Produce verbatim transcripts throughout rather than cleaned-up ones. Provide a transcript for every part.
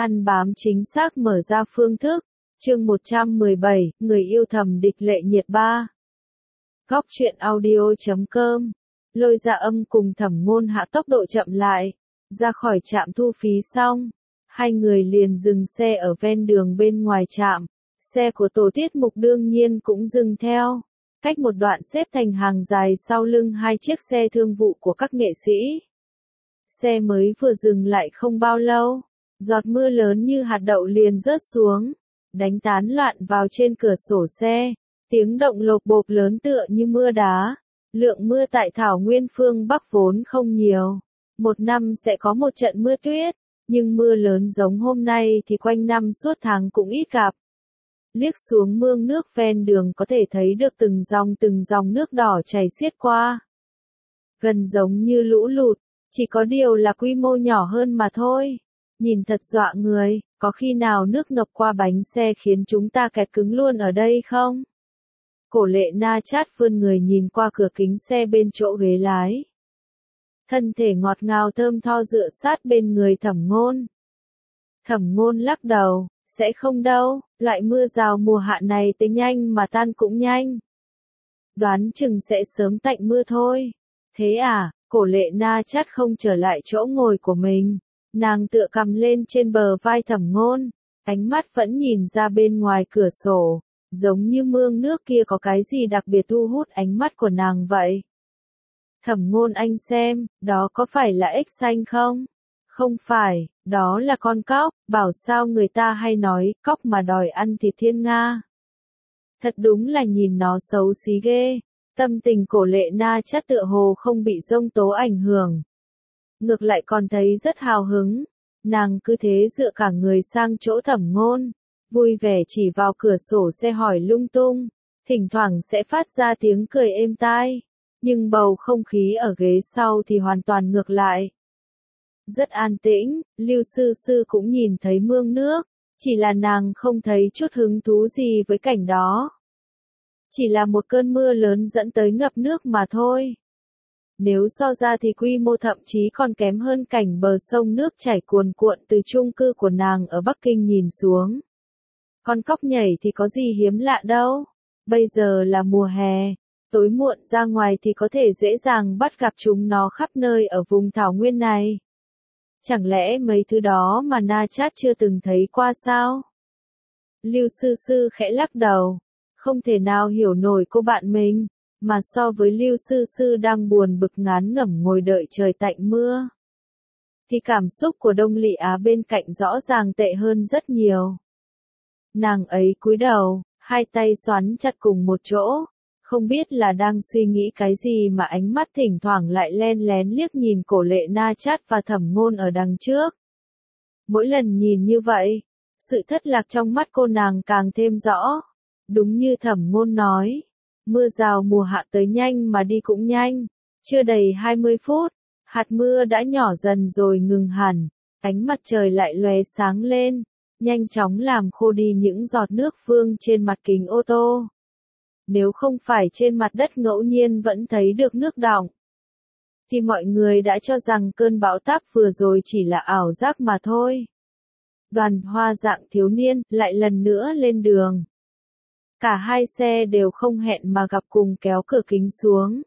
Ăn bám chính xác mở ra phương thức. Chương một trăm mười bảy, người yêu thầm địch Lệ Nhiệt ba. Góc truyện audio chấm com. Lôi Dạ Âm cùng Thẩm Ngôn hạ tốc độ chậm lại. Ra khỏi trạm thu phí xong, hai người liền dừng xe ở ven đường bên ngoài trạm. Xe của tổ tiết mục đương nhiên cũng dừng theo. Cách một đoạn xếp thành hàng dài sau lưng hai chiếc xe thương vụ của các nghệ sĩ. Xe mới vừa dừng lại không bao lâu, giọt mưa lớn như hạt đậu liền rớt xuống, đánh tán loạn vào trên cửa sổ xe, tiếng động lộp bộp lớn tựa như mưa đá. Lượng mưa tại Thảo Nguyên phương Bắc vốn không nhiều, một năm sẽ có một trận mưa tuyết, nhưng mưa lớn giống hôm nay thì quanh năm suốt tháng cũng ít gặp. Liếc xuống mương nước ven đường có thể thấy được từng dòng từng dòng nước đỏ chảy xiết qua. Gần giống như lũ lụt, chỉ có điều là quy mô nhỏ hơn mà thôi. Nhìn thật dọa người, có khi nào nước ngập qua bánh xe khiến chúng ta kẹt cứng luôn ở đây không? Cổ Lệ Na chát vươn người nhìn qua cửa kính xe bên chỗ ghế lái. Thân thể ngọt ngào thơm tho dựa sát bên người Thẩm Ngôn. Thẩm Ngôn lắc đầu, sẽ không đâu, loại mưa rào mùa hạ này tới nhanh mà tan cũng nhanh. Đoán chừng sẽ sớm tạnh mưa thôi. Thế à, Cổ Lệ Na chát không trở lại chỗ ngồi của mình. Nàng tựa cầm lên trên bờ vai Thẩm Ngôn, ánh mắt vẫn nhìn ra bên ngoài cửa sổ, giống như mương nước kia có cái gì đặc biệt thu hút ánh mắt của nàng vậy. Thẩm Ngôn, anh xem, đó có phải là ếch xanh không? Không phải, đó là con cóc, bảo sao người ta hay nói, cóc mà đòi ăn thịt thiên nga. Thật đúng là nhìn nó xấu xí ghê. Tâm tình Cổ Lệ Na chát tựa hồ không bị giông tố ảnh hưởng. Ngược lại còn thấy rất hào hứng. Nàng cứ thế dựa cả người sang chỗ Thẩm Ngôn, vui vẻ chỉ vào cửa sổ xe hỏi lung tung, thỉnh thoảng sẽ phát ra tiếng cười êm tai. Nhưng bầu không khí ở ghế sau thì hoàn toàn ngược lại. Rất an tĩnh, Lưu Sư Sư cũng nhìn thấy mương nước, chỉ là nàng không thấy chút hứng thú gì với cảnh đó. Chỉ là một cơn mưa lớn dẫn tới ngập nước mà thôi. Nếu so ra thì quy mô thậm chí còn kém hơn cảnh bờ sông nước chảy cuồn cuộn từ chung cư của nàng ở Bắc Kinh nhìn xuống. Con cóc nhảy thì có gì hiếm lạ đâu. Bây giờ là mùa hè, tối muộn ra ngoài thì có thể dễ dàng bắt gặp chúng nó khắp nơi ở vùng Thảo Nguyên này. Chẳng lẽ mấy thứ đó mà Na Chát chưa từng thấy qua sao? Lưu Sư Sư khẽ lắc đầu, không thể nào hiểu nổi cô bạn mình, mà so với Lưu Sư Sư đang buồn bực ngán ngẩm ngồi đợi trời tạnh mưa, thì cảm xúc của Đông Lị Á bên cạnh rõ ràng tệ hơn rất nhiều. Nàng ấy cúi đầu, hai tay xoắn chặt cùng một chỗ, không biết là đang suy nghĩ cái gì mà ánh mắt thỉnh thoảng lại len lén liếc nhìn Cổ Lệ Na chát và Thẩm Ngôn ở đằng trước. Mỗi lần nhìn như vậy, sự thất lạc trong mắt cô nàng càng thêm rõ. Đúng như Thẩm Ngôn nói, mưa rào mùa hạ tới nhanh mà đi cũng nhanh. Chưa đầy hai mươi phút, hạt mưa đã nhỏ dần rồi ngừng hẳn, ánh mặt trời lại lóe sáng lên, nhanh chóng làm khô đi những giọt nước vương trên mặt kính ô tô. Nếu không phải trên mặt đất ngẫu nhiên vẫn thấy được nước đọng, thì mọi người đã cho rằng cơn bão táp vừa rồi chỉ là ảo giác mà thôi. Đoàn Hoa dạng thiếu niên lại lần nữa lên đường. Cả hai xe đều không hẹn mà gặp cùng kéo cửa kính xuống.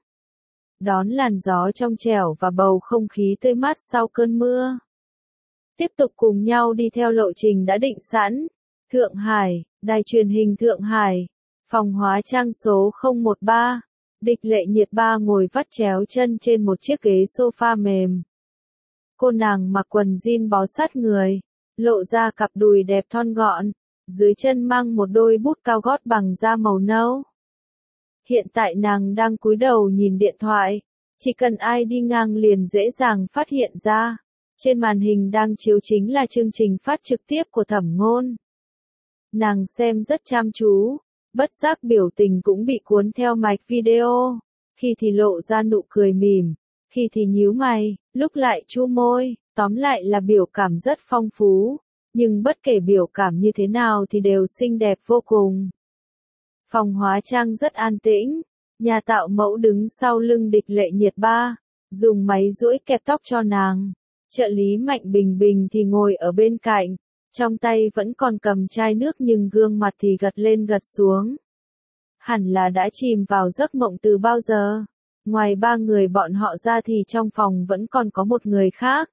Đón làn gió trong trẻo và bầu không khí tươi mát sau cơn mưa. Tiếp tục cùng nhau đi theo lộ trình đã định sẵn. Thượng Hải, đài truyền hình Thượng Hải, phòng hóa trang số không một ba. Địch Lệ Nhiệt ba ngồi vắt chéo chân trên một chiếc ghế sofa mềm. Cô nàng mặc quần jean bó sát người, lộ ra cặp đùi đẹp thon gọn, dưới chân mang một đôi bút cao gót bằng da màu nâu. Hiện tại nàng đang cúi đầu nhìn điện thoại, chỉ cần ai đi ngang liền dễ dàng phát hiện ra. Trên màn hình đang chiếu chính là chương trình phát trực tiếp của Thẩm Ngôn. Nàng xem rất chăm chú, bất giác biểu tình cũng bị cuốn theo mạch video, khi thì lộ ra nụ cười mỉm, khi thì nhíu mày, lúc lại chu môi, tóm lại là biểu cảm rất phong phú, nhưng bất kể biểu cảm như thế nào thì đều xinh đẹp vô cùng. Phòng hóa trang rất an tĩnh, nhà tạo mẫu đứng sau lưng Địch Lệ Nhiệt ba, dùng máy duỗi kẹp tóc cho nàng. Trợ lý Mạnh Bình Bình thì ngồi ở bên cạnh, Trong tay vẫn còn cầm chai nước nhưng gương mặt thì gật lên gật xuống. Hẳn là đã chìm vào giấc mộng từ bao giờ. Ngoài ba người bọn họ ra thì trong phòng vẫn còn có một người khác.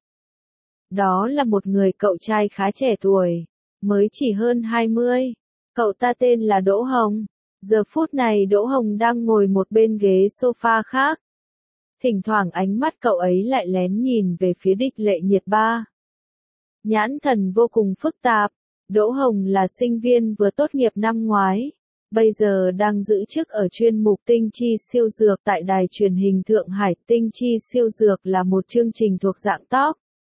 Đó là một người cậu trai khá trẻ tuổi, mới chỉ hơn hai mươi. Cậu ta tên là Đỗ Hồng. Giờ phút này Đỗ Hồng đang ngồi một bên ghế sofa khác. Thỉnh thoảng ánh mắt cậu ấy lại lén nhìn về phía Địch Lệ Nhiệt Ba. Nhãn thần vô cùng phức tạp. Đỗ Hồng là sinh viên vừa tốt nghiệp năm ngoái. Bây giờ đang giữ chức ở chuyên mục Tinh Chi Siêu Dược tại đài truyền hình Thượng Hải. Tinh Chi Siêu Dược là một chương trình thuộc dạng talk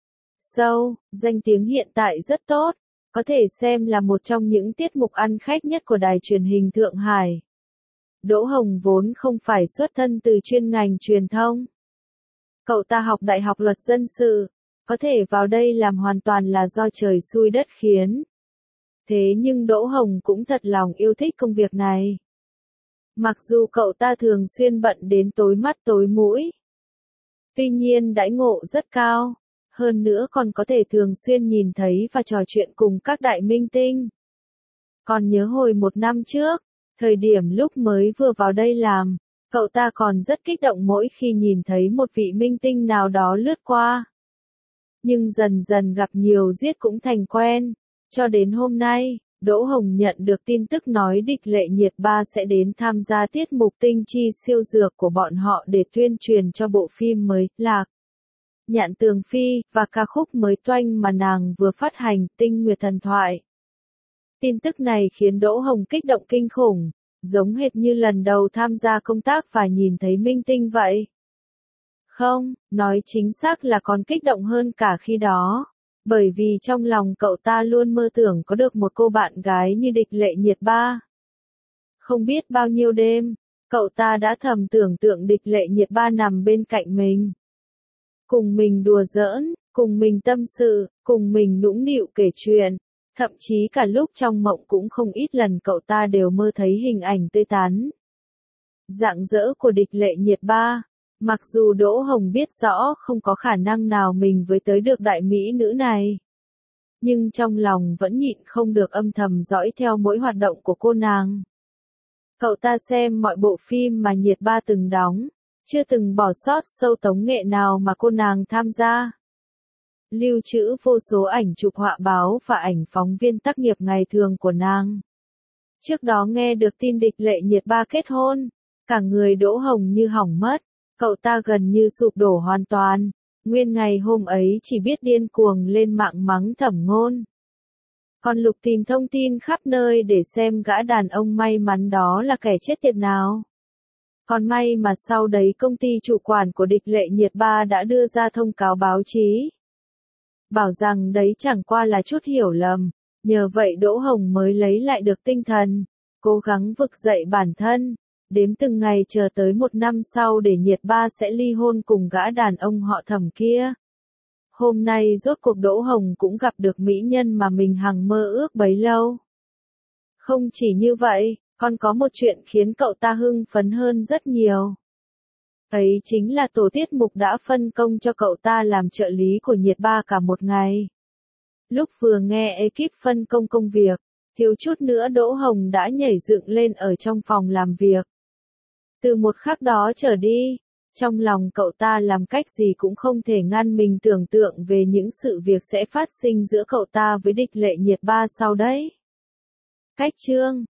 show, danh tiếng hiện tại rất tốt, có thể xem là một trong những tiết mục ăn khách nhất của đài truyền hình Thượng Hải. Đỗ Hồng vốn không phải xuất thân từ chuyên ngành truyền thông. Cậu ta học Đại học Luật Dân sự, có thể vào đây làm hoàn toàn là do trời xui đất khiến. Thế nhưng Đỗ Hồng cũng thật lòng yêu thích công việc này. Mặc dù cậu ta thường xuyên bận đến tối mắt tối mũi. Tuy nhiên đãi ngộ rất cao. Hơn nữa còn có thể thường xuyên nhìn thấy và trò chuyện cùng các đại minh tinh. Còn nhớ hồi một năm trước, thời điểm lúc mới vừa vào đây làm, cậu ta còn rất kích động mỗi khi nhìn thấy một vị minh tinh nào đó lướt qua. Nhưng dần dần gặp nhiều giết cũng thành quen. Cho đến hôm nay, Đỗ Hồng nhận được tin tức nói Địch Lệ Nhiệt Ba sẽ đến tham gia tiết mục Tinh Chi Siêu Dược của bọn họ để tuyên truyền cho bộ phim mới, Lạc Nhạn Tường Phi, và ca khúc mới toanh mà nàng vừa phát hành, Tinh Nguyệt Thần Thoại. Tin tức này khiến Đỗ Hồng kích động kinh khủng, giống hệt như lần đầu tham gia công tác và nhìn thấy minh tinh vậy. Không, nói chính xác là còn kích động hơn cả khi đó. Bởi vì trong lòng cậu ta luôn mơ tưởng có được một cô bạn gái như Địch Lệ Nhiệt Ba. Không biết bao nhiêu đêm, cậu ta đã thầm tưởng tượng Địch Lệ Nhiệt Ba nằm bên cạnh mình. Cùng mình đùa giỡn, cùng mình tâm sự, cùng mình nũng nịu kể chuyện. Thậm chí cả lúc trong mộng cũng không ít lần cậu ta đều mơ thấy hình ảnh tươi tắn, rạng rỡ của Địch Lệ Nhiệt Ba. Mặc dù Đỗ Hồng biết rõ không có khả năng nào mình với tới được đại mỹ nữ này. Nhưng trong lòng vẫn nhịn không được âm thầm dõi theo mỗi hoạt động của cô nàng. Cậu ta xem mọi bộ phim mà Nhiệt Ba từng đóng, chưa từng bỏ sót show tống nghệ nào mà cô nàng tham gia. Lưu trữ vô số ảnh chụp họa báo và ảnh phóng viên tác nghiệp ngày thường của nàng. Trước đó nghe được tin Địch Lệ Nhiệt Ba kết hôn, cả người Đỗ Hồng như hỏng mất. Cậu ta gần như sụp đổ hoàn toàn, nguyên ngày hôm ấy chỉ biết điên cuồng lên mạng mắng Thẩm Ngôn. Còn lục tìm thông tin khắp nơi để xem gã đàn ông may mắn đó là kẻ chết tiệt nào. Còn may mà sau đấy công ty chủ quản của Địch Lệ Nhiệt Ba đã đưa ra thông cáo báo chí. Bảo rằng đấy chẳng qua là chút hiểu lầm, nhờ vậy Đỗ Hồng mới lấy lại được tinh thần, cố gắng vực dậy bản thân. Đếm từng ngày chờ tới một năm sau để Nhiệt Ba sẽ ly hôn cùng gã đàn ông họ Thẩm kia. Hôm nay rốt cuộc Đỗ Hồng cũng gặp được mỹ nhân mà mình hằng mơ ước bấy lâu. Không chỉ như vậy, còn có một chuyện khiến cậu ta hưng phấn hơn rất nhiều. Ấy chính là tổ tiết mục đã phân công cho cậu ta làm trợ lý của Nhiệt Ba cả một ngày. Lúc vừa nghe ekip phân công công việc, thiếu chút nữa Đỗ Hồng đã nhảy dựng lên ở trong phòng làm việc. Từ một khắc đó trở đi, trong lòng cậu ta làm cách gì cũng không thể ngăn mình tưởng tượng về những sự việc sẽ phát sinh giữa cậu ta với Địch Lệ Nhiệt Ba sau đấy. Cách chương